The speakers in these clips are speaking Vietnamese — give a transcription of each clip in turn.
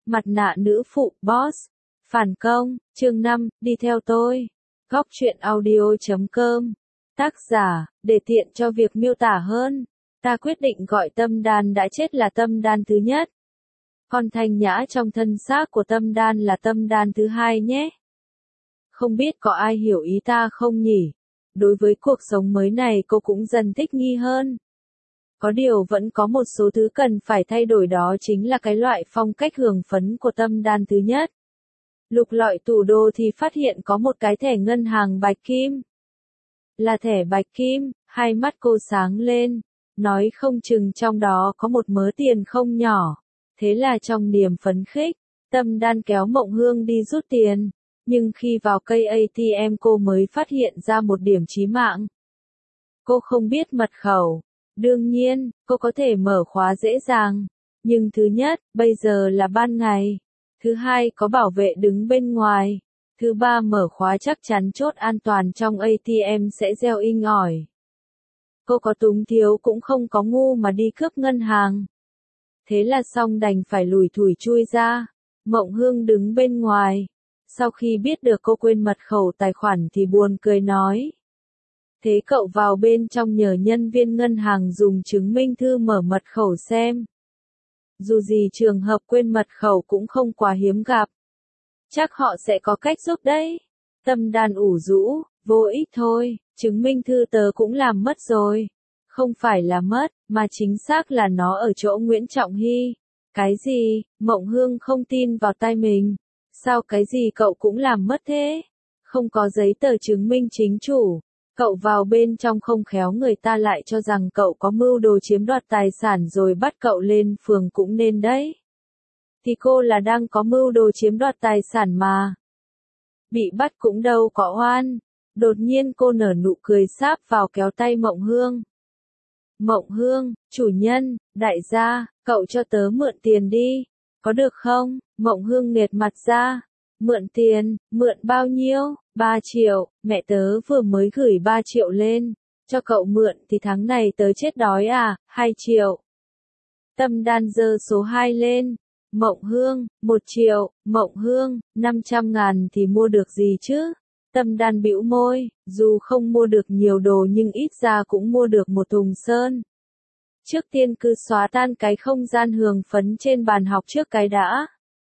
Mặt nạ nữ phụ, boss. Phản công, chương 5, đi theo tôi. Góc truyện audio.com. Tác giả, để tiện cho việc miêu tả hơn. Ta quyết định gọi tâm đan đã chết là tâm đan thứ nhất. Còn thanh nhã trong thân xác của tâm đan là tâm đan thứ hai nhé. Không biết có ai hiểu ý ta không nhỉ? Đối với cuộc sống mới này cô cũng dần thích nghi hơn. Có điều vẫn có một số thứ cần phải thay đổi, đó chính là cái loại phong cách hưởng phấn của tâm đan thứ nhất. Lục lọi tủ đồ thì phát hiện có một cái thẻ ngân hàng bạch kim. Là thẻ bạch kim, hai mắt cô sáng lên, nói không chừng trong đó có một mớ tiền không nhỏ. Thế là trong niềm phấn khích, tâm đan kéo Mộng Hương đi rút tiền. Nhưng khi vào cây ATM cô mới phát hiện ra một điểm chí mạng. Cô không biết mật khẩu. Đương nhiên, cô có thể mở khóa dễ dàng. Nhưng thứ nhất, bây giờ là ban ngày. Thứ hai, có bảo vệ đứng bên ngoài. Thứ ba, mở khóa chắc chắn chốt an toàn trong ATM sẽ reo inh ỏi. Cô có túng thiếu cũng không có ngu mà đi cướp ngân hàng. Thế là xong, đành phải lủi thủi chui ra. Mộng Hương đứng bên ngoài. Sau khi biết được cô quên mật khẩu tài khoản thì buồn cười nói. Thế cậu vào bên trong nhờ nhân viên ngân hàng dùng chứng minh thư mở mật khẩu xem. Dù gì trường hợp quên mật khẩu cũng không quá hiếm gặp. Chắc họ sẽ có cách giúp đấy. Tâm đan ủ rũ, vô ích thôi, chứng minh thư tớ cũng làm mất rồi. Không phải là mất, mà chính xác là nó ở chỗ Nguyễn Trọng Hy. Cái gì? Mộng Hương không tin vào tai mình. Sao cái gì cậu cũng làm mất thế? Không có giấy tờ chứng minh chính chủ. Cậu vào bên trong không khéo người ta lại cho rằng cậu có mưu đồ chiếm đoạt tài sản rồi bắt cậu lên phường cũng nên đấy. Thì cô là đang có mưu đồ chiếm đoạt tài sản mà. Bị bắt cũng đâu có oan. Đột nhiên cô nở nụ cười sáp vào kéo tay Mộng Hương. Mộng Hương, chủ nhân, đại gia, cậu cho tớ mượn tiền đi. Có được không? Mộng Hương nghệt mặt ra. Mượn tiền, mượn bao nhiêu? 3 triệu, mẹ tớ vừa mới gửi 3 triệu lên. Cho cậu mượn thì tháng này tớ chết đói à? 2 triệu. Tâm đan giơ số 2 lên. Mộng Hương, 1 triệu, Mộng Hương, 500.000 thì mua được gì chứ? Tâm đan bĩu môi, dù không mua được nhiều đồ nhưng ít ra cũng mua được một thùng sơn. Trước tiên cứ xóa tan cái không gian hưởng phấn trên bàn học trước cái đã.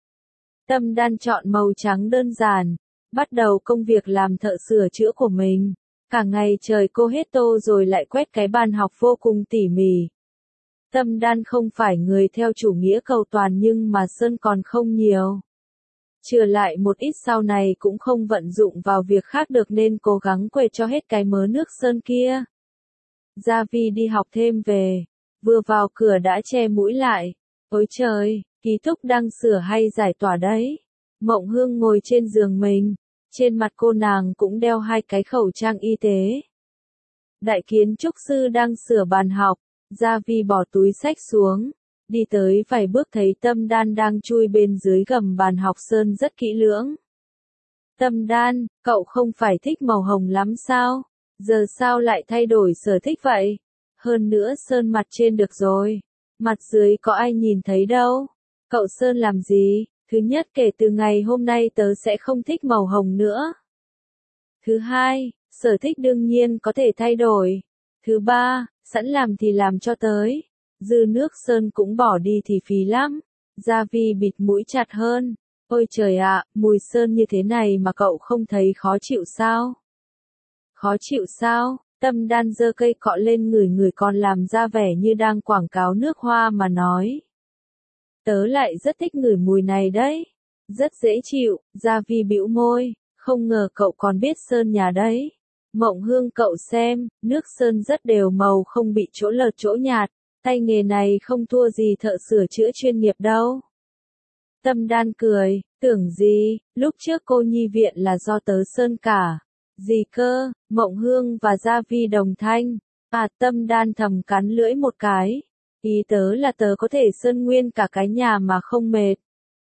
Tâm đan chọn màu trắng đơn giản, bắt đầu công việc làm thợ sửa chữa của mình. Cả ngày trời cô hết tô rồi lại quét cái bàn học vô cùng tỉ mỉ. Tâm đan không phải người theo chủ nghĩa cầu toàn nhưng mà sơn còn không nhiều. Chừa lại một ít sau này cũng không vận dụng vào việc khác được nên cố gắng quệt cho hết cái mớ nước sơn kia. Gia Vi đi học thêm về, vừa vào cửa đã che mũi lại. Ôi trời, ký túc đang sửa hay giải tỏa đấy. Mộng Hương ngồi trên giường mình, trên mặt cô nàng cũng đeo 2 cái khẩu trang y tế. Đại kiến trúc sư đang sửa bàn học, Gia Vi bỏ túi xách xuống, đi tới vài bước thấy tâm đan đang chui bên dưới gầm bàn học sơn rất kỹ lưỡng. Tâm đan, cậu không phải thích màu hồng lắm sao? Giờ sao lại thay đổi sở thích vậy? Hơn nữa sơn mặt trên được rồi, mặt dưới có ai nhìn thấy đâu. Cậu sơn làm gì? Thứ nhất, kể từ ngày hôm nay tớ sẽ không thích màu hồng nữa. Thứ hai, sở thích đương nhiên có thể thay đổi. Thứ ba, sẵn làm thì làm cho tới. Dư nước sơn cũng bỏ đi thì phí lắm. Gia Vi bịt mũi chặt hơn. Ôi trời ạ, mùi sơn như thế này mà cậu không thấy khó chịu sao? Khó chịu sao? Tâm đan giơ cây cọ lên ngửi còn làm ra vẻ như đang quảng cáo nước hoa mà nói. Tớ lại rất thích ngửi mùi này đấy. Rất dễ chịu, Gia Vi bĩu môi, không ngờ cậu còn biết sơn nhà đấy. Mộng Hương cậu xem, nước sơn rất đều màu không bị chỗ lợt chỗ nhạt, tay nghề này không thua gì thợ sửa chữa chuyên nghiệp đâu. Tâm đan cười, tưởng gì, lúc trước cô nhi viện là do tớ sơn cả. Gì cơ? Mộng Hương và Gia Vi đồng thanh. À, tâm đan thầm cắn lưỡi một cái. Ý tớ là tớ có thể sơn nguyên cả cái nhà mà không mệt.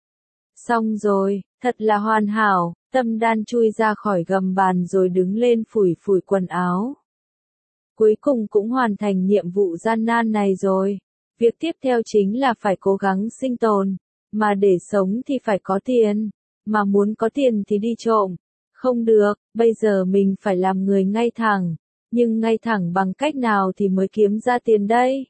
Xong rồi, thật là hoàn hảo. Tâm đan chui ra khỏi gầm bàn rồi đứng lên phủi phủi quần áo. Cuối cùng cũng hoàn thành nhiệm vụ gian nan này rồi. Việc tiếp theo chính là phải cố gắng sinh tồn. mà để sống thì phải có tiền, mà muốn có tiền thì đi trộm. Không được, bây giờ mình phải làm người ngay thẳng, nhưng ngay thẳng bằng cách nào thì mới kiếm ra tiền đây?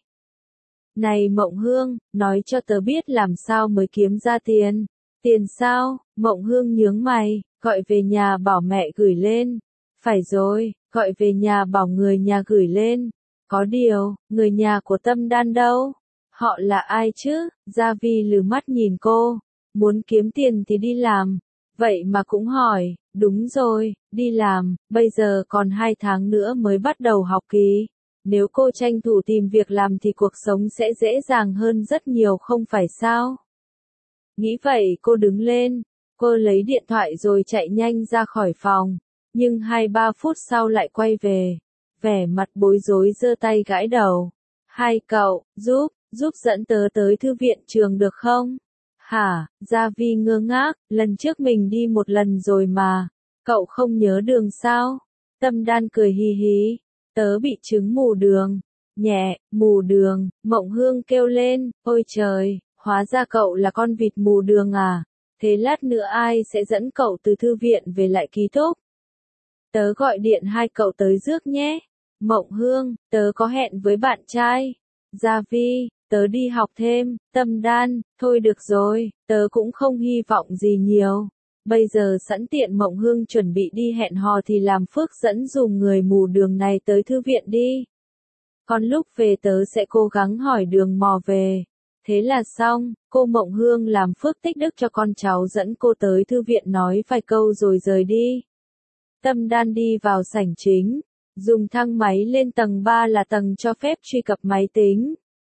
Này Mộng Hương, nói cho tớ biết làm sao mới kiếm ra tiền. Tiền sao? Mộng Hương nhướng mày, gọi về nhà bảo mẹ gửi lên. Phải rồi, gọi về nhà bảo người nhà gửi lên. Có điều, người nhà của Tâm Đan đâu? Họ là ai chứ? Gia Vi lừ mắt nhìn cô. Muốn kiếm tiền thì đi làm. Vậy mà cũng hỏi, đúng rồi, đi làm, bây giờ còn 2 tháng nữa mới bắt đầu học kỳ. Nếu cô tranh thủ tìm việc làm thì cuộc sống sẽ dễ dàng hơn rất nhiều không phải sao? Nghĩ vậy cô đứng lên, cô lấy điện thoại rồi chạy nhanh ra khỏi phòng, nhưng 2-3 phút sau lại quay về, vẻ mặt bối rối giơ tay gãi đầu. Hai cậu, giúp dẫn tớ tới thư viện trường được không? Hả, Gia Vi ngơ ngác, lần trước mình đi một lần rồi mà, cậu không nhớ đường sao? Tâm Đan cười hì hì, tớ bị chứng mù đường. Nhẹ, mù đường, Mộng Hương kêu lên, ôi trời, hóa ra cậu là con vịt mù đường à? Thế lát nữa ai sẽ dẫn cậu từ thư viện về lại ký túc? Tớ gọi điện hai cậu tới rước nhé. Mộng Hương, tớ có hẹn với bạn trai. Gia Vi, tớ đi học thêm. Tâm Đan, thôi được rồi, tớ cũng không hy vọng gì nhiều. Bây giờ sẵn tiện Mộng Hương chuẩn bị đi hẹn hò thì làm phước dẫn dùm người mù đường này tới thư viện đi. Còn lúc về tớ sẽ cố gắng hỏi đường mò về. Thế là xong, cô Mộng Hương làm phước tích đức cho con cháu dẫn cô tới thư viện nói vài câu rồi rời đi. Tâm Đan đi vào sảnh chính, dùng thang máy lên tầng 3 là tầng cho phép truy cập máy tính.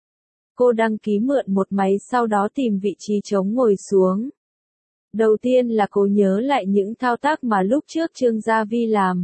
Cô đăng ký mượn một máy sau đó tìm vị trí trống ngồi xuống. Đầu tiên là cô nhớ lại những thao tác mà lúc trước Trương Gia Vi làm.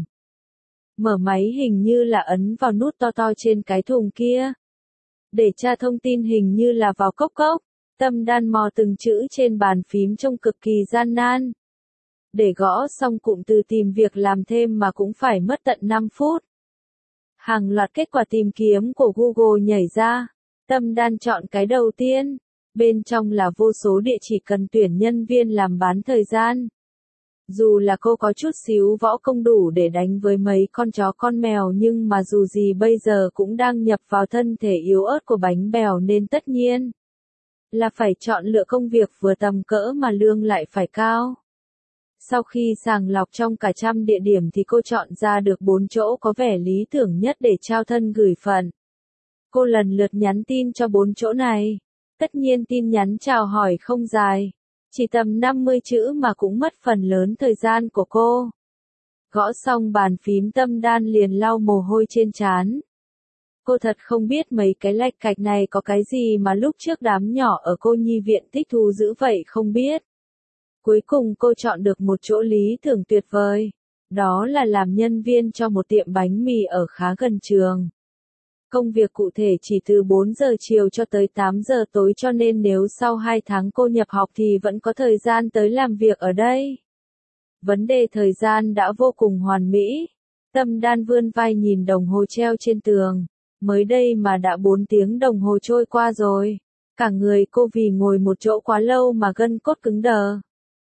Mở máy hình như là ấn vào nút to to trên cái thùng kia. Để tra thông tin hình như là vào cốc cốc. Tâm Đan mò từng chữ trên bàn phím trông cực kỳ gian nan. Để gõ xong cụm từ tìm việc làm thêm mà cũng phải mất tận 5 phút. Hàng loạt kết quả tìm kiếm của Google nhảy ra. Tâm Đan chọn cái đầu tiên. Bên trong là vô số địa chỉ cần tuyển nhân viên làm bán thời gian. Dù là cô có chút xíu võ công đủ để đánh với mấy con chó con mèo nhưng mà dù gì bây giờ cũng đang nhập vào thân thể yếu ớt của bánh bèo nên tất nhiên là phải chọn lựa công việc vừa tầm cỡ mà lương lại phải cao. Sau khi sàng lọc trong cả trăm địa điểm thì cô chọn ra được 4 chỗ có vẻ lý tưởng nhất để trao thân gửi phận. Cô lần lượt nhắn tin cho 4 chỗ này. Tất nhiên tin nhắn chào hỏi không dài. Chỉ tầm 50 chữ mà cũng mất phần lớn thời gian của cô. Gõ xong bàn phím Tâm Đan liền lau mồ hôi trên trán. Cô thật không biết mấy cái lạch cạch này có cái gì mà lúc trước đám nhỏ ở cô nhi viện thích thú dữ vậy không biết. Cuối cùng cô chọn được một chỗ lý tưởng tuyệt vời. Đó là làm nhân viên cho một tiệm bánh mì ở khá gần trường. Công việc cụ thể chỉ từ 4 giờ chiều cho tới 8 giờ tối cho nên nếu sau 2 tháng cô nhập học thì vẫn có thời gian tới làm việc ở đây. Vấn đề thời gian đã vô cùng hoàn mỹ. Tâm Đan vươn vai nhìn đồng hồ treo trên tường. Mới đây mà đã 4 tiếng đồng hồ trôi qua rồi. Cả người cô vì ngồi một chỗ quá lâu mà gân cốt cứng đờ.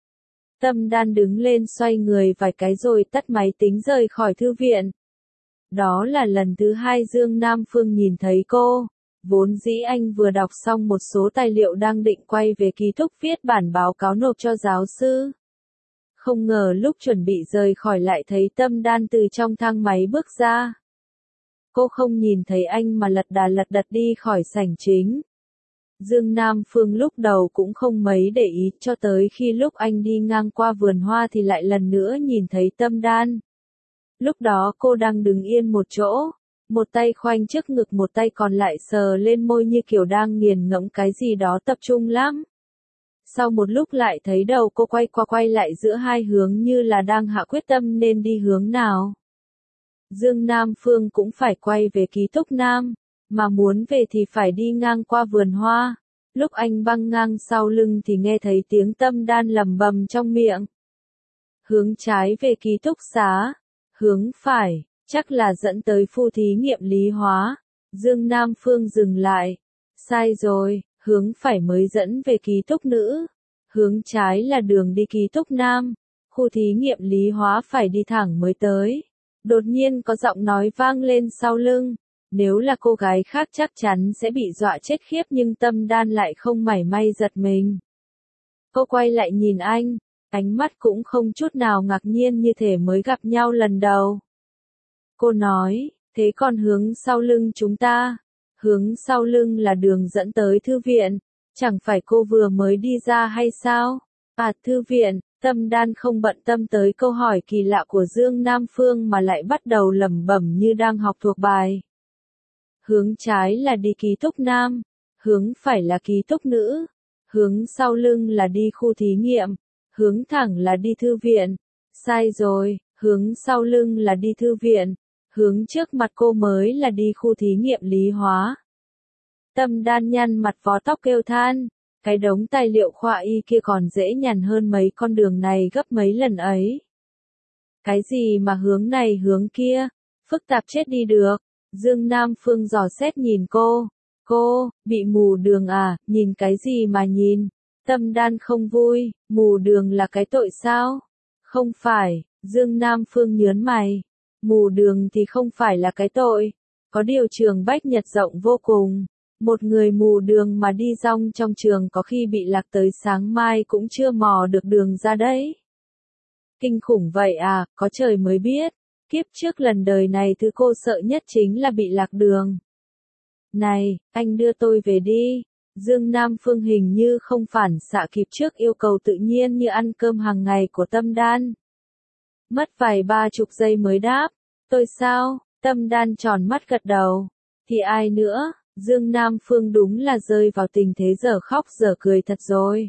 Tâm Đan đứng lên xoay người vài cái rồi tắt máy tính rời khỏi thư viện. Đó là lần thứ 2 Dương Nam Phương nhìn thấy cô. Vốn dĩ anh vừa đọc xong một số tài liệu đang định quay về ký túc viết bản báo cáo nộp cho giáo sư. Không ngờ lúc chuẩn bị rời khỏi lại thấy Tâm Đan từ trong thang máy bước ra. Cô không nhìn thấy anh mà lật đật đi khỏi sảnh chính. Dương Nam Phương lúc đầu cũng không mấy để ý cho tới khi lúc anh đi ngang qua vườn hoa thì lại lần nữa nhìn thấy Tâm Đan. Lúc đó cô đang đứng yên một chỗ, một tay khoanh trước ngực một tay còn lại sờ lên môi như kiểu đang nghiền ngẫm cái gì đó tập trung lắm. Sau một lúc lại thấy đầu cô quay qua quay lại giữa hai hướng như là đang hạ quyết tâm nên đi hướng nào. Dương Nam Phương cũng phải quay về ký túc Nam, mà muốn về thì phải đi ngang qua vườn hoa. Lúc anh băng ngang sau lưng thì nghe thấy tiếng Tâm Đan lẩm bẩm trong miệng. Hướng trái về ký túc xá. Hướng phải, chắc là dẫn tới khu thí nghiệm lý hóa. Dương Nam Phương dừng lại. Sai rồi, hướng phải mới dẫn về ký túc nữ. hướng trái là đường đi ký túc Nam, khu thí nghiệm lý hóa phải đi thẳng mới tới. Đột nhiên có giọng nói vang lên sau lưng, nếu là cô gái khác chắc chắn sẽ bị dọa chết khiếp nhưng Tâm Đan lại không mảy may giật mình. Cô quay lại nhìn anh, ánh mắt cũng không chút nào ngạc nhiên như thể mới gặp nhau lần đầu. Cô nói, thế còn hướng sau lưng chúng ta? Hướng sau lưng là đường dẫn tới thư viện, chẳng phải cô vừa mới đi ra hay sao? À, thư viện. Tâm Đan không bận tâm tới câu hỏi kỳ lạ của Dương Nam Phương mà lại bắt đầu lẩm bẩm như đang học thuộc bài. Hướng trái là đi ký túc nam, hướng phải là ký túc nữ, hướng sau lưng là đi khu thí nghiệm, hướng thẳng là đi thư viện. Sai rồi, hướng sau lưng là đi thư viện, hướng trước mặt cô mới là đi khu thí nghiệm lý hóa. Tâm Đan nhăn mặt vò tóc kêu than. Cái đống tài liệu khoa y kia còn dễ nhằn hơn mấy con đường này gấp mấy lần ấy. Cái gì mà hướng này hướng kia, phức tạp chết đi được. Dương Nam Phương dò xét nhìn cô. Cô, bị mù đường à, nhìn cái gì mà nhìn? Tâm Đan không vui, mù đường là cái tội sao? Không phải, Dương Nam Phương nhớn mày. Mù đường thì không phải là cái tội. Có điều trường Bách Nhật rộng vô cùng. Một người mù đường mà đi rong trong trường có khi bị lạc tới sáng mai cũng chưa mò được đường ra đấy. Kinh khủng vậy à, có trời mới biết. Kiếp trước lần đời này thứ cô sợ nhất chính là bị lạc đường. Này, anh đưa tôi về đi. Dương Nam Phương hình như không phản xạ kịp trước yêu cầu tự nhiên như ăn cơm hàng ngày của Tâm Đan. Mất vài 30 giây mới đáp. Tôi sao? Tâm Đan tròn mắt gật đầu. Thì ai nữa? Dương Nam Phương đúng là rơi vào tình thế dở khóc dở cười thật rồi.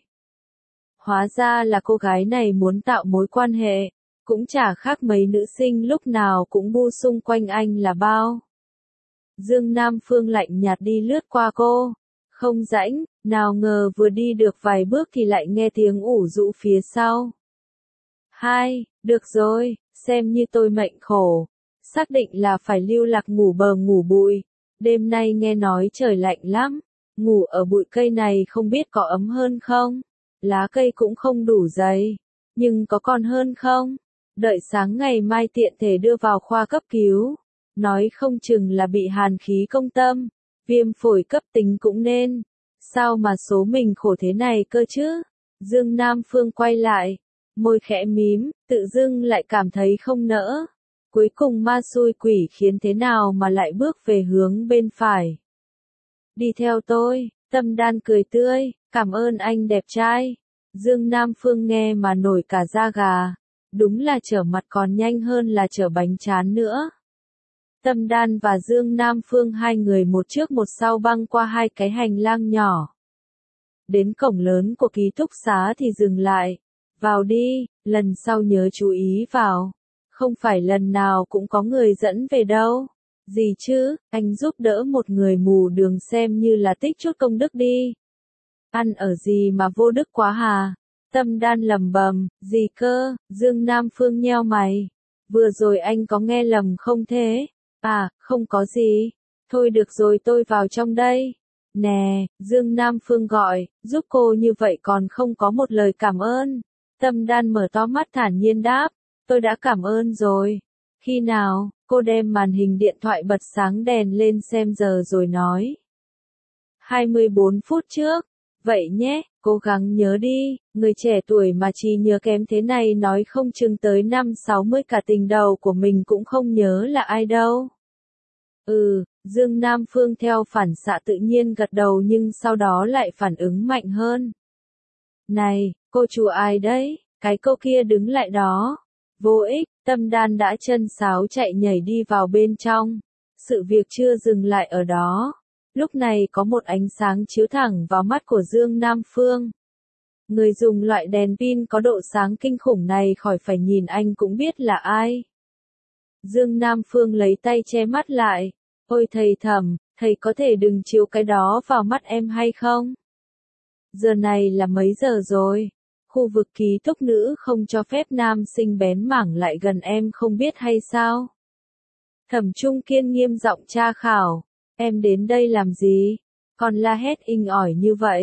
Hóa ra là cô gái này muốn tạo mối quan hệ, cũng chả khác mấy nữ sinh lúc nào cũng bu xung quanh anh là bao. Dương Nam Phương lạnh nhạt đi lướt qua cô, không rãnh, nào ngờ vừa đi được vài bước thì lại nghe tiếng ủ rũ phía sau. Hai, được rồi, xem như tôi mệnh khổ, xác định là phải lưu lạc ngủ bờ ngủ bụi. Đêm nay nghe nói trời lạnh lắm, ngủ ở bụi cây này không biết có ấm hơn không? Lá cây cũng không đủ dày, nhưng có còn hơn không? Đợi sáng ngày mai tiện thể đưa vào khoa cấp cứu, nói không chừng là bị hàn khí công tâm, viêm phổi cấp tính cũng nên. Sao mà số mình khổ thế này cơ chứ? Dương Nam Phương quay lại, môi khẽ mím, tự dưng lại cảm thấy không nỡ. Cuối cùng ma xui quỷ khiến thế nào mà lại bước về hướng bên phải. Đi theo tôi, Tâm Đan cười tươi, cảm ơn anh đẹp trai. Dương Nam Phương nghe mà nổi cả da gà. Đúng là trở mặt còn nhanh hơn là trở bánh trán nữa. Tâm Đan và Dương Nam Phương hai người một trước một sau băng qua hai cái hành lang nhỏ. Đến cổng lớn của ký túc xá thì dừng lại. Vào đi, lần sau nhớ chú ý vào. Không phải lần nào cũng có người dẫn về đâu. Gì chứ, anh giúp đỡ một người mù đường xem như là tích chút công đức đi. Ăn ở gì mà vô đức quá hà? Tâm Đan lầm bầm, gì cơ? Dương Nam Phương nheo mày. Vừa rồi anh có nghe lầm không thế? À, không có gì. Thôi được rồi tôi vào trong đây. Nè, Dương Nam Phương gọi, giúp cô như vậy còn không có một lời cảm ơn. Tâm Đan mở to mắt thản nhiên đáp. Tôi đã cảm ơn rồi. Khi nào? Cô đem màn hình điện thoại bật sáng đèn lên xem giờ rồi nói. 24 phút trước. Vậy nhé, cố gắng nhớ đi, người trẻ tuổi mà chỉ nhớ kém thế này nói không chừng tới năm 60 cả tình đầu của mình cũng không nhớ là ai đâu. Dương Nam Phương theo phản xạ tự nhiên gật đầu nhưng sau đó lại phản ứng mạnh hơn. Này, cô chủ ai đấy? Cái cô kia đứng lại đó. Vô ích, Tâm Đan đã chân sáo chạy nhảy đi vào bên trong. Sự việc chưa dừng lại ở đó. Lúc này có một ánh sáng chiếu thẳng vào mắt của Dương Nam Phương. Người dùng loại đèn pin có độ sáng kinh khủng này khỏi phải nhìn anh cũng biết là ai. Dương Nam Phương lấy tay che mắt lại. Ôi thầy thầm, thầy có thể đừng chiếu cái đó vào mắt em hay không? Giờ này là mấy giờ rồi? Khu vực ký túc nữ không cho phép nam sinh bén mảng lại gần em không biết hay sao? Thẩm Trung Kiên nghiêm giọng tra khảo. Em đến đây làm gì? Còn la hét inh ỏi như vậy.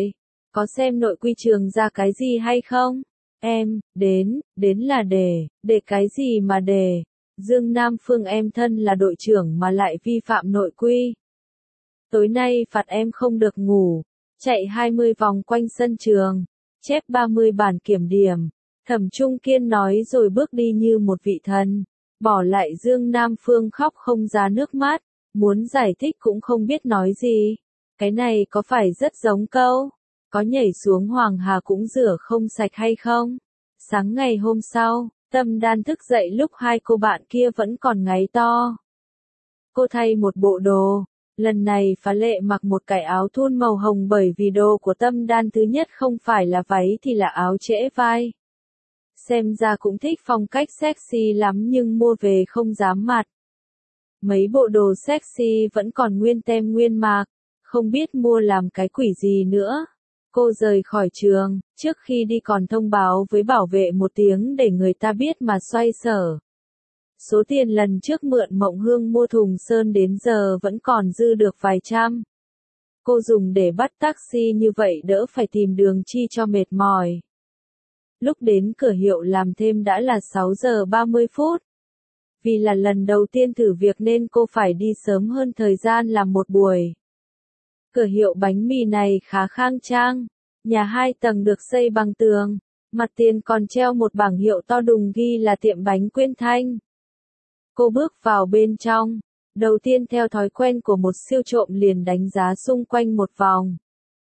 Có xem nội quy trường ra cái gì hay không? Em, đến là để cái gì mà để? Dương Nam Phương em thân là đội trưởng mà lại vi phạm nội quy. Tối nay phạt em không được ngủ, chạy 20 vòng quanh sân trường, chép 30 bản kiểm điểm. Thẩm Trung Kiên nói rồi bước đi như một vị thần, bỏ lại Dương Nam Phương khóc không ra nước mắt, muốn giải thích cũng không biết nói gì. Cái này có phải rất giống câu, có nhảy xuống Hoàng Hà cũng rửa không sạch hay không? Sáng ngày hôm sau, Tâm Đan thức dậy lúc hai cô bạn kia vẫn còn ngáy to. Cô thay một bộ đồ, lần này Phá Lệ mặc một cái áo thun màu hồng bởi vì đồ của Tâm Đan thứ nhất không phải là váy thì là áo trễ vai. Xem ra cũng thích phong cách sexy lắm nhưng mua về không dám mặc. Mấy bộ đồ sexy vẫn còn nguyên tem nguyên mạc, không biết mua làm cái quỷ gì nữa. Cô rời khỏi trường, trước khi đi còn thông báo với bảo vệ một tiếng để người ta biết mà xoay sở. Số tiền lần trước mượn Mộng Hương mua thùng sơn đến giờ vẫn còn dư được vài trăm. Cô dùng để bắt taxi như vậy đỡ phải tìm đường chi cho mệt mỏi. Lúc đến cửa hiệu làm thêm đã là 6 giờ 30 phút. Vì là lần đầu tiên thử việc nên cô phải đi sớm hơn thời gian làm một buổi. Cửa hiệu bánh mì này khá khang trang, nhà 2 tầng được xây bằng tường, mặt tiền còn treo một bảng hiệu to đùng ghi là tiệm bánh Quyên Thanh. Cô bước vào bên trong, đầu tiên theo thói quen của một siêu trộm liền đánh giá xung quanh một vòng.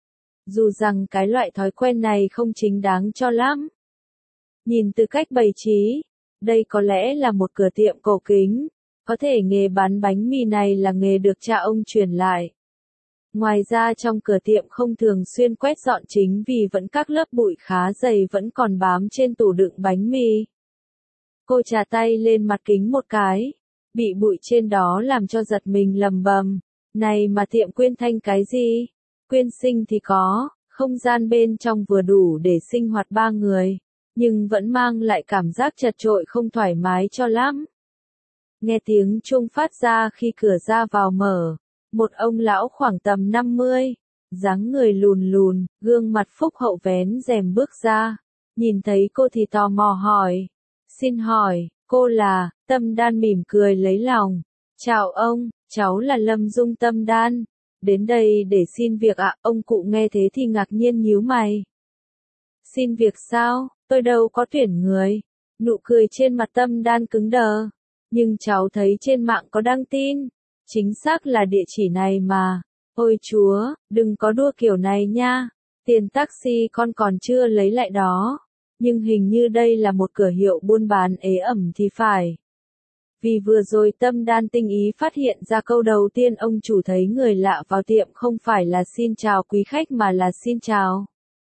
Dù rằng cái loại thói quen này không chính đáng cho lắm. Nhìn từ cách bày trí, đây có lẽ là một cửa tiệm cổ kính, có thể nghề bán bánh mì này là nghề được cha ông truyền lại. Ngoài ra trong cửa tiệm không thường xuyên quét dọn chính vì vẫn các lớp bụi khá dày vẫn còn bám trên tủ đựng bánh mì. Cô chà tay lên mặt kính một cái, bị bụi trên đó làm cho giật mình lầm bầm. Này mà tiệm Quyên Thanh cái gì? Quyên Sinh thì có, không gian bên trong vừa đủ để sinh hoạt 3 người, nhưng vẫn mang lại cảm giác chật chội không thoải mái cho lắm. Nghe tiếng chuông phát ra khi cửa ra vào mở, một ông lão khoảng tầm 50, dáng người lùn lùn, gương mặt phúc hậu vén rèm bước ra, nhìn thấy cô thì tò mò hỏi. Xin hỏi, cô là? Tâm Đan mỉm cười lấy lòng. Chào ông, cháu là Lâm Dung Tâm Đan. Đến đây để xin việc ạ. Ông cụ nghe thế thì ngạc nhiên nhíu mày. Xin việc sao? Tôi đâu có tuyển người. Nụ cười trên mặt Tâm Đan cứng đờ. Nhưng cháu thấy trên mạng có đăng tin. Chính xác là địa chỉ này mà. Ôi chúa, đừng có đua kiểu này nha. Tiền taxi con còn chưa lấy lại đó. Nhưng hình như đây là một cửa hiệu buôn bán ế ẩm thì phải. Vì vừa rồi Tâm Đan tinh ý phát hiện ra câu đầu tiên ông chủ thấy người lạ vào tiệm không phải là xin chào quý khách mà là xin chào.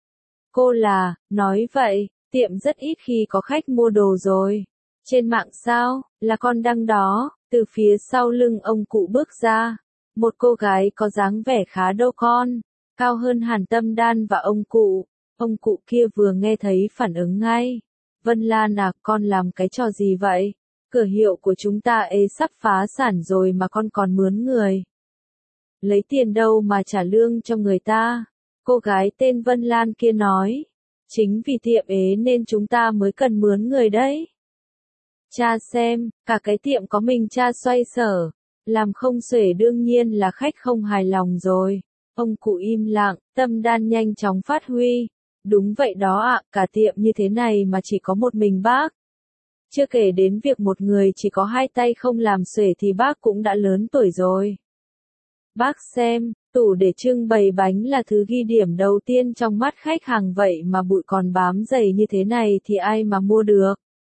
Cô là, nói vậy, tiệm rất ít khi có khách mua đồ rồi. Trên mạng sao, là con đăng đó, từ phía sau lưng ông cụ bước ra. Một cô gái có dáng vẻ khá đâu con, cao hơn hẳn Tâm Đan và ông cụ. Ông cụ kia vừa nghe thấy phản ứng ngay. Vân Lan à, con làm cái trò gì vậy? Cửa hiệu của chúng ta sắp phá sản rồi mà con còn mướn người. Lấy tiền đâu mà trả lương cho người ta? Cô gái tên Vân Lan kia nói. Chính vì tiệm ế nên chúng ta mới cần mướn người đấy. Cha xem, cả cái tiệm có mình cha xoay sở. Làm không xuể đương nhiên là khách không hài lòng rồi. Ông cụ im lặng, Tâm Đan nhanh chóng phát huy. Đúng vậy đó ạ, cả tiệm như thế này mà chỉ có một mình bác. Chưa kể đến việc một người chỉ có 2 tay không làm xuể thì bác cũng đã lớn tuổi rồi. Bác xem, tủ để trưng bày bánh là thứ ghi điểm đầu tiên trong mắt khách hàng vậy mà bụi còn bám dày như thế này thì ai mà mua được.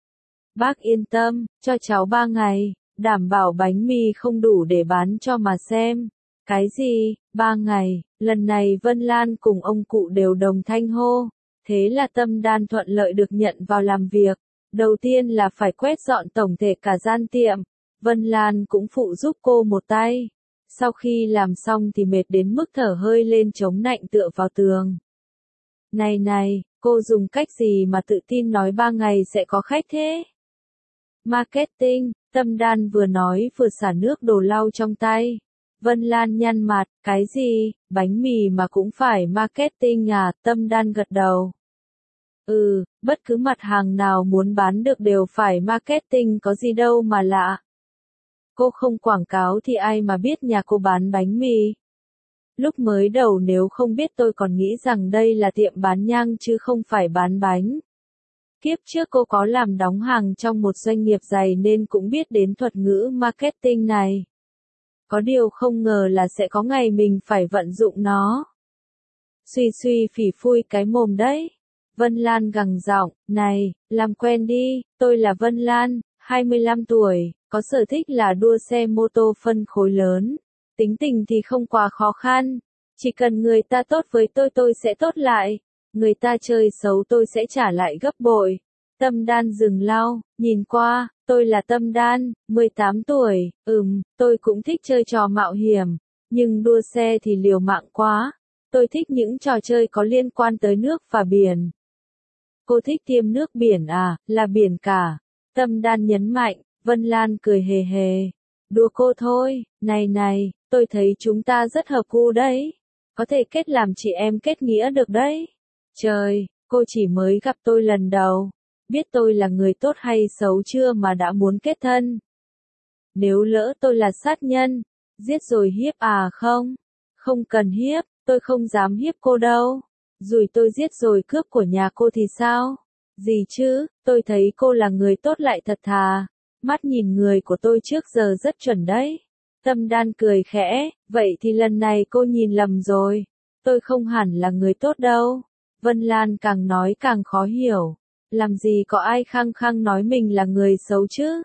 Bác yên tâm, cho cháu 3 ngày, đảm bảo bánh mì không đủ để bán cho mà xem. Cái gì, 3 ngày, lần này Vân Lan cùng ông cụ đều đồng thanh hô. Thế là Tâm Đan thuận lợi được nhận vào làm việc. Đầu tiên là phải quét dọn tổng thể cả gian tiệm. Vân Lan cũng phụ giúp cô một tay. Sau khi làm xong thì mệt đến mức thở hơi lên chống nạnh tựa vào tường. Này, cô dùng cách gì mà tự tin nói 3 ngày sẽ có khách thế? Marketing, Tâm Đan vừa nói vừa xả nước đồ lau trong tay. Vân Lan nhăn mặt, cái gì, bánh mì mà cũng phải marketing à, Tâm Đan gật đầu. Bất cứ mặt hàng nào muốn bán được đều phải marketing có gì đâu mà lạ. Cô không quảng cáo thì ai mà biết nhà cô bán bánh mì. Lúc mới đầu nếu không biết tôi còn nghĩ rằng đây là tiệm bán nhang chứ không phải bán bánh. Kiếp trước cô có làm đóng hàng trong một doanh nghiệp giày nên cũng biết đến thuật ngữ marketing này. Có điều không ngờ là sẽ có ngày mình phải vận dụng nó. Suy phỉ phui cái mồm đấy. Vân Lan gằn giọng, này, làm quen đi, tôi là Vân Lan, 25 tuổi, có sở thích là đua xe mô tô phân khối lớn. Tính tình thì không quá khó khăn, chỉ cần người ta tốt với tôi sẽ tốt lại, người ta chơi xấu tôi sẽ trả lại gấp bội. Tâm Đan dừng lau, nhìn qua, tôi là Tâm Đan, 18 tuổi, tôi cũng thích chơi trò mạo hiểm, nhưng đua xe thì liều mạng quá, tôi thích những trò chơi có liên quan tới nước và biển. Cô thích tiêm nước biển à, là biển cả. Tâm Đan nhấn mạnh, Vân Lan cười hề hề. Đùa cô thôi, này, tôi thấy chúng ta rất hợp gu đấy. Có thể kết làm chị em kết nghĩa được đấy. Trời, cô chỉ mới gặp tôi lần đầu. Biết tôi là người tốt hay xấu chưa mà đã muốn kết thân. Nếu lỡ tôi là sát nhân, giết rồi hiếp à không? Không cần hiếp, tôi không dám hiếp cô đâu. Rồi tôi giết rồi cướp của nhà cô thì sao? Gì chứ, tôi thấy cô là người tốt lại thật thà. Mắt nhìn người của tôi trước giờ rất chuẩn đấy. Tâm Đan cười khẽ, vậy thì lần này cô nhìn lầm rồi. Tôi không hẳn là người tốt đâu. Vân Lan càng nói càng khó hiểu. Làm gì có ai khăng khăng nói mình là người xấu chứ?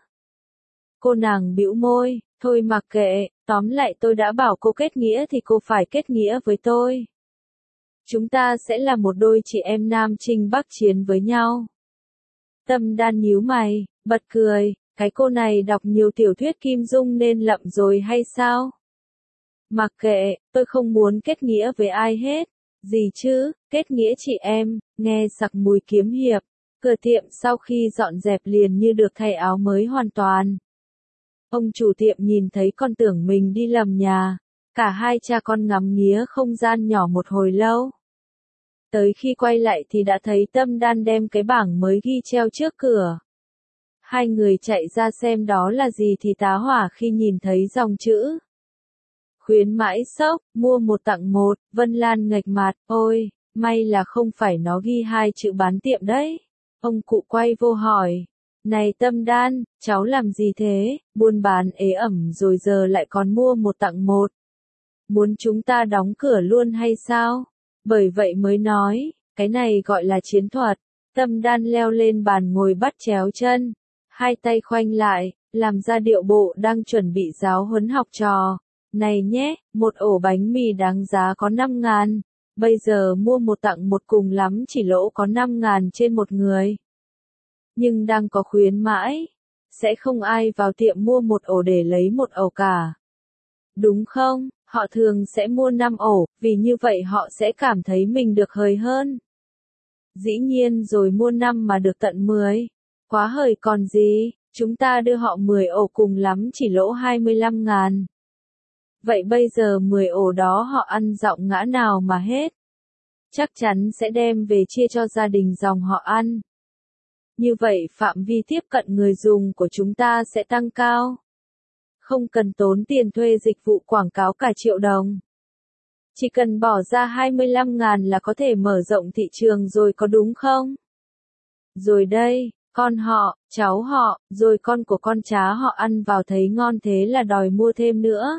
Cô nàng bĩu môi, thôi mặc kệ, tóm lại tôi đã bảo cô kết nghĩa thì cô phải kết nghĩa với tôi. Chúng ta sẽ là một đôi chị em Nam Chinh Bắc Chiến với nhau. Tâm Đan nhíu mày, bật cười, cái cô này đọc nhiều tiểu thuyết Kim Dung nên lậm rồi hay sao? Mặc kệ, tôi không muốn kết nghĩa với ai hết. Gì chứ, kết nghĩa chị em, nghe sặc mùi kiếm hiệp. Cửa tiệm sau khi dọn dẹp liền như được thay áo mới hoàn toàn. Ông chủ tiệm nhìn thấy con tưởng mình đi lầm nhà. Cả hai cha con ngắm nghía không gian nhỏ một hồi lâu. Tới khi quay lại thì đã thấy Tâm Đan đem cái bảng mới ghi treo trước cửa. Hai người chạy ra xem đó là gì thì tá hỏa khi nhìn thấy dòng chữ. Khuyến mãi sốc, mua một tặng một, Vân Lan nghệch mặt, ôi, may là không phải nó ghi hai chữ bán tiệm đấy. Ông cụ quay vô hỏi, này Tâm Đan, cháu làm gì thế, buôn bán ế ẩm rồi giờ lại còn mua một tặng một. Muốn chúng ta đóng cửa luôn hay sao? Bởi vậy mới nói, cái này gọi là chiến thuật. Tâm Đan leo lên bàn ngồi bắt chéo chân, hai tay khoanh lại, làm ra điệu bộ đang chuẩn bị giáo huấn học trò. Này nhé, một ổ bánh mì đáng giá có 5.000, bây giờ mua một tặng một cùng lắm chỉ lỗ có 5.000 trên một người. Nhưng đang có khuyến mãi, sẽ không ai vào tiệm mua một ổ để lấy một ổ cả. Đúng không? Họ thường sẽ mua 5 ổ, vì như vậy họ sẽ cảm thấy mình được hời hơn. Dĩ nhiên rồi mua 5 mà được tận 10. Quá hời còn gì, chúng ta đưa họ 10 ổ cùng lắm chỉ lỗ 25.000. Vậy bây giờ 10 ổ đó họ ăn dọng ngã nào mà hết. Chắc chắn sẽ đem về chia cho gia đình dòng họ ăn. Như vậy phạm vi tiếp cận người dùng của chúng ta sẽ tăng cao. Không cần tốn tiền thuê dịch vụ quảng cáo cả triệu đồng. Chỉ cần bỏ ra 25.000 là có thể mở rộng thị trường rồi có đúng không? Rồi đây, con họ, cháu họ, rồi con của con cháu họ ăn vào thấy ngon thế là đòi mua thêm nữa.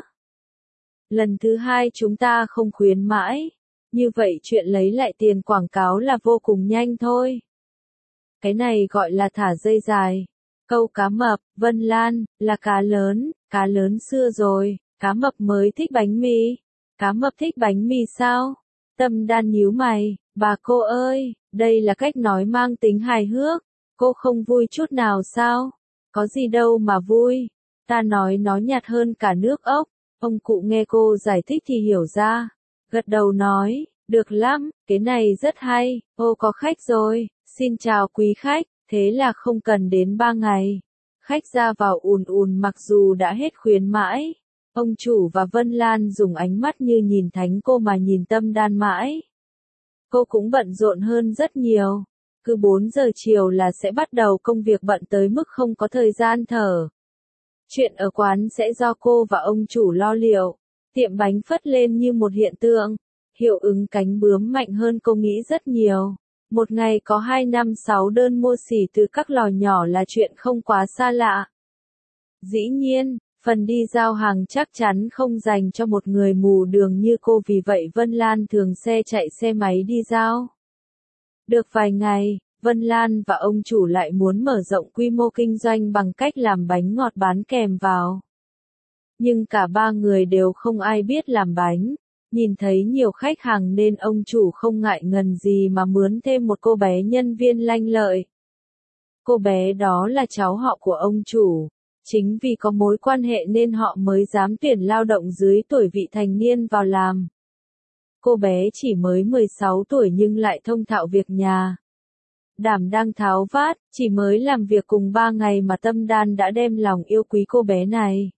Lần thứ hai chúng ta không khuyến mãi. Như vậy chuyện lấy lại tiền quảng cáo là vô cùng nhanh thôi. Cái này gọi là thả dây dài. Câu cá mập, Vân Lan, là cá lớn xưa rồi, cá mập mới thích bánh mì. Cá mập thích bánh mì sao? Tâm Đan nhíu mày, bà cô ơi, đây là cách nói mang tính hài hước. Cô không vui chút nào sao? Có gì đâu mà vui. Ta nói nó nhạt hơn cả nước ốc. Ông cụ nghe cô giải thích thì hiểu ra. Gật đầu nói, được lắm, cái này rất hay. Ô có khách rồi, xin chào quý khách, thế là không cần đến 3 ngày. Khách ra vào ùn ùn mặc dù đã hết khuyến mãi. Ông chủ và Vân Lan dùng ánh mắt như nhìn thánh cô mà nhìn Tâm Đan mãi. Cô cũng bận rộn hơn rất nhiều. Cứ 4 giờ chiều là sẽ bắt đầu công việc bận tới mức không có thời gian thở. Chuyện ở quán sẽ do cô và ông chủ lo liệu. Tiệm bánh phất lên như một hiện tượng. Hiệu ứng cánh bướm mạnh hơn cô nghĩ rất nhiều. Một ngày có 2-5-6 đơn mua xỉ từ các lò nhỏ là chuyện không quá xa lạ. Dĩ nhiên, phần đi giao hàng chắc chắn không dành cho một người mù đường như cô, vì vậy Vân Lan thường chạy xe máy đi giao. Được vài ngày, Vân Lan và ông chủ lại muốn mở rộng quy mô kinh doanh bằng cách làm bánh ngọt bán kèm vào. Nhưng cả ba người đều không ai biết làm bánh. Nhìn thấy nhiều khách hàng nên ông chủ không ngại ngần gì mà mướn thêm một cô bé nhân viên lanh lợi. Cô bé đó là cháu họ của ông chủ. Chính vì có mối quan hệ nên họ mới dám tuyển lao động dưới tuổi vị thành niên vào làm. Cô bé chỉ mới 16 tuổi nhưng lại thông thạo việc nhà. Đảm đang tháo vát, chỉ mới làm việc cùng 3 ngày mà Tâm Đan đã đem lòng yêu quý cô bé này.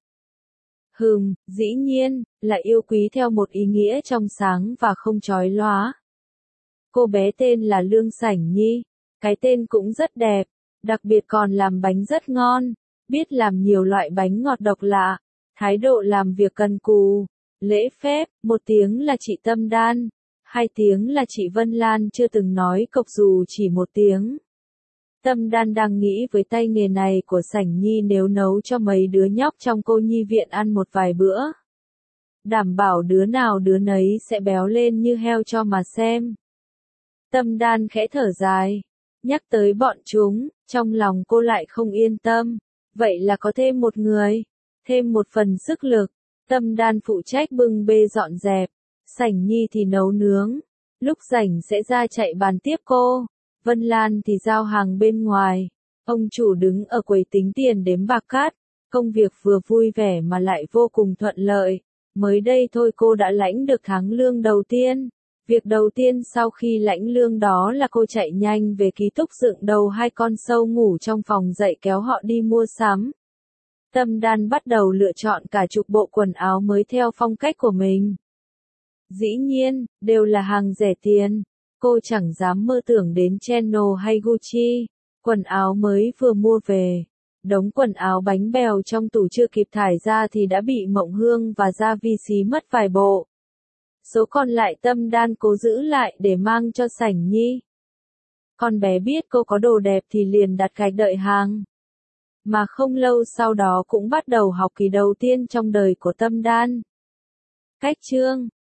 Dĩ nhiên, là yêu quý theo một ý nghĩa trong sáng và không chói lóa. Cô bé tên là Lương Sảnh Nhi. Cái tên cũng rất đẹp, đặc biệt còn làm bánh rất ngon, biết làm nhiều loại bánh ngọt độc lạ, thái độ làm việc cần cù, lễ phép. 1 tiếng là chị Tâm Đan, 2 tiếng là chị Vân Lan chưa từng nói cộc dù chỉ 1 tiếng. Tâm Đan đang nghĩ với tay nghề này của Sảnh Nhi nếu nấu cho mấy đứa nhóc trong cô nhi viện ăn một vài bữa. Đảm bảo đứa nào đứa nấy sẽ béo lên như heo cho mà xem. Tâm Đan khẽ thở dài. Nhắc tới bọn chúng, trong lòng cô lại không yên tâm. Vậy là có thêm một người, thêm một phần sức lực. Tâm Đan phụ trách bưng bê dọn dẹp, Sảnh Nhi thì nấu nướng. Lúc rảnh sẽ ra chạy bàn tiếp cô. Vân Lan thì giao hàng bên ngoài. Ông chủ đứng ở quầy tính tiền đếm bạc cát. Công việc vừa vui vẻ mà lại vô cùng thuận lợi. Mới đây thôi cô đã lãnh được tháng lương đầu tiên. Việc đầu tiên sau khi lãnh lương đó là cô chạy nhanh về ký túc dựng đầu 2 con sâu ngủ trong phòng dậy kéo họ đi mua sắm. Tâm Đan bắt đầu lựa chọn cả chục bộ quần áo mới theo phong cách của mình. Dĩ nhiên, đều là hàng rẻ tiền. Cô chẳng dám mơ tưởng đến Chanel hay Gucci. Quần áo mới vừa mua về. Đống quần áo bánh bèo trong tủ chưa kịp thải ra thì đã bị Mộng Hương và Gia Vi xí mất vài bộ. Số còn lại Tâm Đan cố giữ lại để mang cho Sảnh Nhi. Con bé biết cô có đồ đẹp thì liền đặt gạch đợi hàng. Mà không lâu sau đó cũng bắt đầu học kỳ đầu tiên trong đời của Tâm Đan. Cách chương